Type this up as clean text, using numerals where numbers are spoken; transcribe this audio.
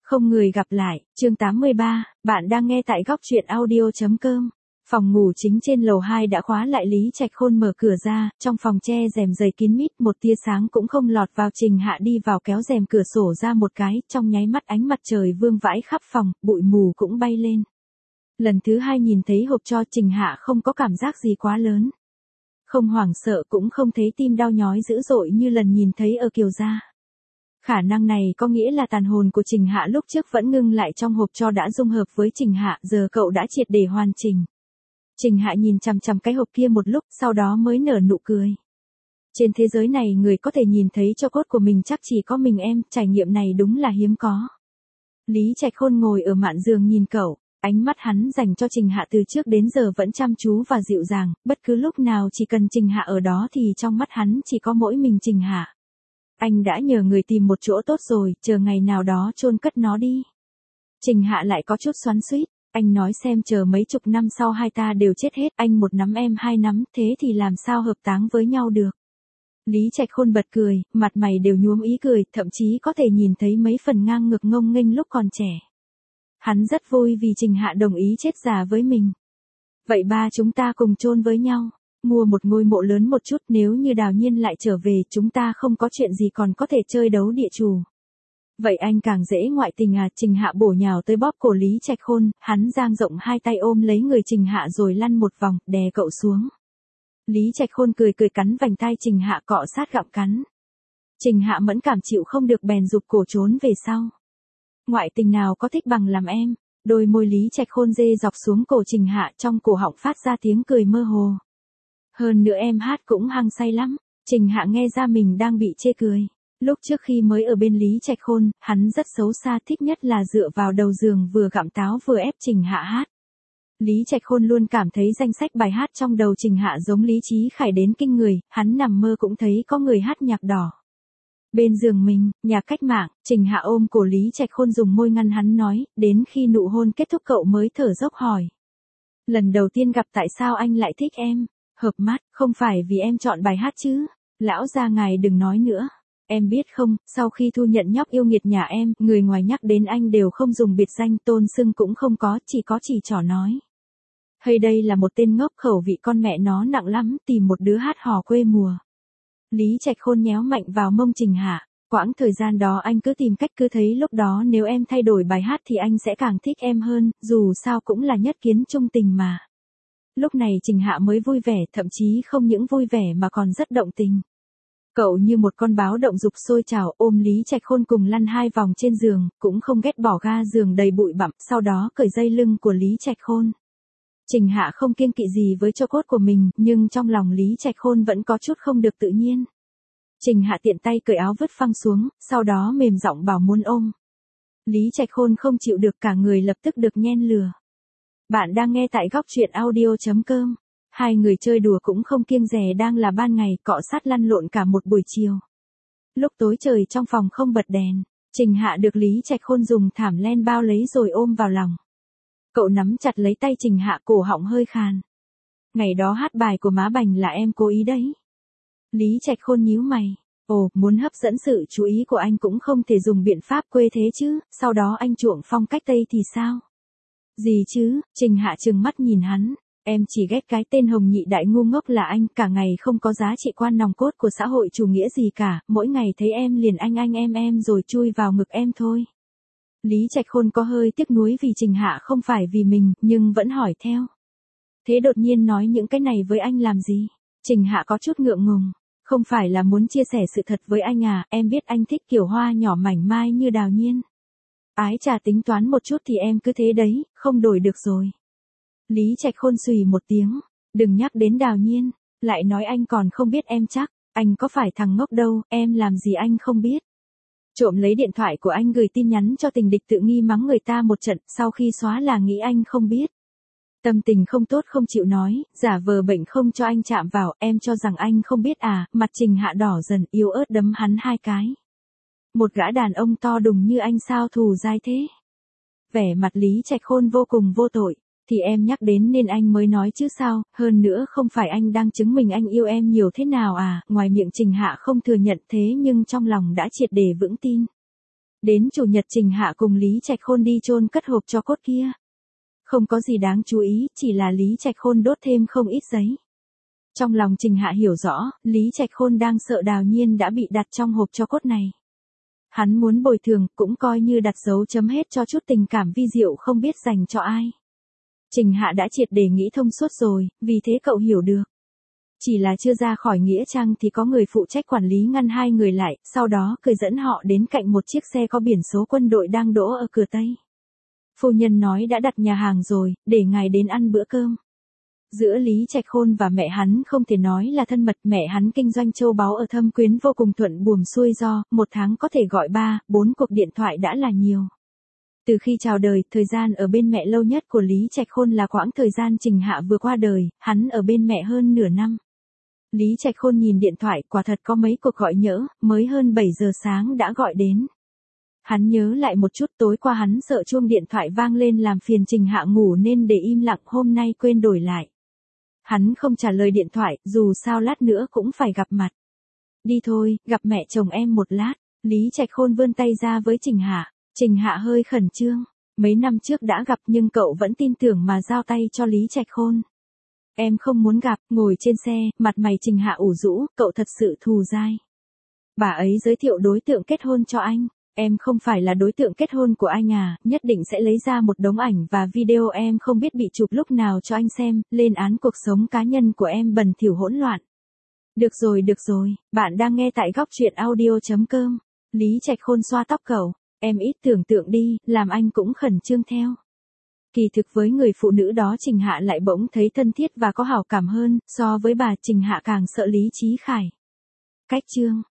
Không người gặp lại, chương 83, bạn đang nghe tại góc truyện audio.com. Phòng ngủ chính trên lầu 2 đã khóa lại, Lý Trạch Khôn mở cửa ra, trong phòng che rèm dày kín mít, một tia sáng cũng không lọt vào. Trình Hạ đi vào kéo rèm cửa sổ ra một cái, trong nháy mắt ánh mặt trời vương vãi khắp phòng, bụi mù cũng bay lên. Lần thứ hai nhìn thấy hộp tro, Trình Hạ không có cảm giác gì quá lớn. Không hoảng sợ, cũng không thấy tim đau nhói dữ dội như lần nhìn thấy ở Kiều gia. Khả năng này có nghĩa là tàn hồn của Trình Hạ lúc trước vẫn ngưng lại trong hộp tro đã dung hợp với Trình Hạ, giờ cậu đã triệt để hoàn chỉnh. Trình Hạ nhìn chằm chằm cái hộp kia một lúc, sau đó mới nở nụ cười. Trên thế giới này người có thể nhìn thấy tro cốt của mình chắc chỉ có mình em, trải nghiệm này đúng là hiếm có. Lý Trạch Khôn ngồi ở mạn giường nhìn cậu, ánh mắt hắn dành cho Trình Hạ từ trước đến giờ vẫn chăm chú và dịu dàng, bất cứ lúc nào chỉ cần Trình Hạ ở đó thì trong mắt hắn chỉ có mỗi mình Trình Hạ. Anh đã nhờ người tìm một chỗ tốt rồi, chờ ngày nào đó chôn cất nó đi. Trình Hạ lại có chút xoắn xuýt, anh nói xem chờ mấy chục năm sau hai ta đều chết hết, anh một nắm em hai nắm, thế thì làm sao hợp táng với nhau được. Lý Trạch Khôn bật cười, mặt mày đều nhuốm ý cười, thậm chí có thể nhìn thấy mấy phần ngang ngược ngông nghênh lúc còn trẻ. Hắn rất vui vì Trình Hạ đồng ý chết già với mình. Vậy ba chúng ta cùng chôn với nhau. Mua một ngôi mộ lớn một chút, nếu như Đào Nhiên lại trở về chúng ta không có chuyện gì còn có thể chơi đấu địa chủ. Vậy anh càng dễ ngoại tình à? Trình Hạ bổ nhào tới bóp cổ Lý Trạch Khôn, hắn dang rộng hai tay ôm lấy người Trình Hạ rồi lăn một vòng, đè cậu xuống. Lý Trạch Khôn cười cười cắn vành tai Trình Hạ, cọ sát gặm cắn. Trình Hạ mẫn cảm chịu không được bèn giục cổ trốn về sau. Ngoại tình nào có thích bằng làm em? Đôi môi Lý Trạch Khôn dê dọc xuống cổ Trình Hạ, trong cổ họng phát ra tiếng cười mơ hồ. Hơn nữa em hát cũng hăng say lắm. Trình Hạ nghe ra mình đang bị chê cười. Lúc trước khi mới ở bên Lý Trạch Khôn, hắn rất xấu xa, thích nhất là dựa vào đầu giường vừa gặm táo vừa ép Trình Hạ hát. Lý Trạch Khôn luôn cảm thấy danh sách bài hát trong đầu Trình Hạ giống Lý Chí Khải đến kinh người, hắn nằm mơ cũng thấy có người hát nhạc đỏ. Bên giường mình, nhạc cách mạng, Trình Hạ ôm cổ Lý Trạch Khôn dùng môi ngăn hắn nói, đến khi nụ hôn kết thúc cậu mới thở dốc hỏi. Lần đầu tiên gặp tại sao anh lại thích em? Hợp mắt, không phải vì em chọn bài hát chứ? Lão gia ngài đừng nói nữa. Em biết không, sau khi thu nhận nhóc yêu nghiệt nhà em, người ngoài nhắc đến anh đều không dùng biệt danh, tôn xưng cũng không có chỉ trỏ nói. Hay đây là một tên ngốc, khẩu vị con mẹ nó nặng lắm, tìm một đứa hát hò quê mùa. Lý Trạch Khôn nhéo mạnh vào mông Trình Hạ, quãng thời gian đó anh cứ tìm cách, cứ thấy lúc đó nếu em thay đổi bài hát thì anh sẽ càng thích em hơn, dù sao cũng là nhất kiến chung tình mà. Lúc này Trình Hạ mới vui vẻ, thậm chí không những vui vẻ mà còn rất động tình. Cậu như một con báo động dục sôi trào, ôm Lý Trạch Khôn cùng lăn hai vòng trên giường, cũng không ghét bỏ ga giường đầy bụi bặm, sau đó cởi dây lưng của Lý Trạch Khôn. Trình Hạ không kiêng kỵ gì với tro cốt của mình, nhưng trong lòng Lý Trạch Khôn vẫn có chút không được tự nhiên. Trình Hạ tiện tay cởi áo vứt phăng xuống, sau đó mềm giọng bảo muốn ôm. Lý Trạch Khôn không chịu được, cả người lập tức được nhen lửa. Bạn đang nghe tại góc truyện audio.com. Hai người chơi đùa cũng không kiêng dè, đang là ban ngày, cọ sát lăn lộn cả một buổi chiều. Lúc tối trời trong phòng không bật đèn, Trình Hạ được Lý Trạch Khôn dùng thảm len bao lấy rồi ôm vào lòng. Cậu nắm chặt lấy tay Trình Hạ, cổ họng hơi khàn. Ngày đó hát bài của Má Bành là em cố ý đấy. Lý Trạch Khôn nhíu mày. Ồ, muốn hấp dẫn sự chú ý của anh cũng không thể dùng biện pháp quê thế chứ, sau đó anh chuộng phong cách Tây thì sao? Gì chứ? Trình Hạ trừng mắt nhìn hắn. Em chỉ ghét cái tên hồng nhị đại ngu ngốc là anh, cả ngày không có giá trị quan nòng cốt của xã hội chủ nghĩa gì cả, mỗi ngày thấy em liền anh em rồi chui vào ngực em thôi. Lý Trạch Khôn có hơi tiếc nuối vì Trình Hạ không phải vì mình, nhưng vẫn hỏi theo. Thế đột nhiên nói những cái này với anh làm gì? Trình Hạ có chút ngượng ngùng. Không phải là muốn chia sẻ sự thật với anh à, em biết anh thích kiểu hoa nhỏ mảnh mai như Đào Nhiên. Ái chà, tính toán một chút thì em cứ thế đấy, không đổi được rồi. Lý Trạch Khôn xùy một tiếng, đừng nhắc đến Đào Nhiên, lại nói anh còn không biết em chắc, anh có phải thằng ngốc đâu, em làm gì anh không biết. Trộm lấy điện thoại của anh gửi tin nhắn cho tình địch, tự nghi mắng người ta một trận, sau khi xóa là nghĩ anh không biết. Tâm tình không tốt không chịu nói, giả vờ bệnh không cho anh chạm vào, em cho rằng anh không biết à? Mặt Trình Hạ đỏ dần, yếu ớt đấm hắn hai cái. Một gã đàn ông to đùng như anh sao thù dai thế? Vẻ mặt Lý Trạch Khôn vô cùng vô tội. Thì em nhắc đến nên anh mới nói chứ sao, hơn nữa không phải anh đang chứng minh anh yêu em nhiều thế nào à? Ngoài miệng Trình Hạ không thừa nhận thế nhưng trong lòng đã triệt để vững tin. Đến chủ nhật Trình Hạ cùng Lý Trạch Khôn đi chôn cất hộp tro cốt kia. Không có gì đáng chú ý, chỉ là Lý Trạch Khôn đốt thêm không ít giấy. Trong lòng Trình Hạ hiểu rõ, Lý Trạch Khôn đang sợ Đào Nhiên đã bị đặt trong hộp tro cốt này. Hắn muốn bồi thường, cũng coi như đặt dấu chấm hết cho chút tình cảm vi diệu không biết dành cho ai. Trình Hạ đã triệt để nghĩ thông suốt rồi, vì thế cậu hiểu được. Chỉ là chưa ra khỏi nghĩa trang thì có người phụ trách quản lý ngăn hai người lại, sau đó cười dẫn họ đến cạnh một chiếc xe có biển số quân đội đang đỗ ở cửa Tây. Phu nhân nói đã đặt nhà hàng rồi, để ngài đến ăn bữa cơm. Giữa Lý Trạch Khôn và mẹ hắn không thể nói là thân mật, mẹ hắn kinh doanh châu báu ở Thâm Quyến vô cùng thuận buồm xuôi do, một tháng có thể gọi 3, 4 cuộc điện thoại đã là nhiều. Từ khi chào đời, thời gian ở bên mẹ lâu nhất của Lý Trạch Khôn là quãng thời gian Trình Hạ vừa qua đời, hắn ở bên mẹ hơn nửa năm. Lý Trạch Khôn nhìn điện thoại, quả thật có mấy cuộc gọi nhỡ, mới hơn 7 giờ sáng đã gọi đến. Hắn nhớ lại một chút, tối qua hắn sợ chuông điện thoại vang lên làm phiền Trình Hạ ngủ nên để im lặng, hôm nay quên đổi lại. Hắn không trả lời điện thoại, dù sao lát nữa cũng phải gặp mặt. Đi thôi, gặp mẹ chồng em một lát. Lý Trạch Khôn vươn tay ra với Trình Hạ. Trình Hạ hơi khẩn trương. Mấy năm trước đã gặp nhưng cậu vẫn tin tưởng mà giao tay cho Lý Trạch Khôn. Em không muốn gặp, ngồi trên xe, mặt mày Trình Hạ ủ rũ, cậu thật sự thù dai. Bà ấy giới thiệu đối tượng kết hôn cho anh. Em không phải là đối tượng kết hôn của anh à, nhất định sẽ lấy ra một đống ảnh và video em không biết bị chụp lúc nào cho anh xem, lên án cuộc sống cá nhân của em bẩn thỉu hỗn loạn. Được rồi, bạn đang nghe tại góc truyện audio.com. Lý Trạch Khôn xoa tóc cậu, em ít tưởng tượng đi, làm anh cũng khẩn trương theo. Kỳ thực với người phụ nữ đó Trình Hạ lại bỗng thấy thân thiết và có hảo cảm hơn, so với bà Trình Hạ càng sợ Lý Chí Khải. Cách chương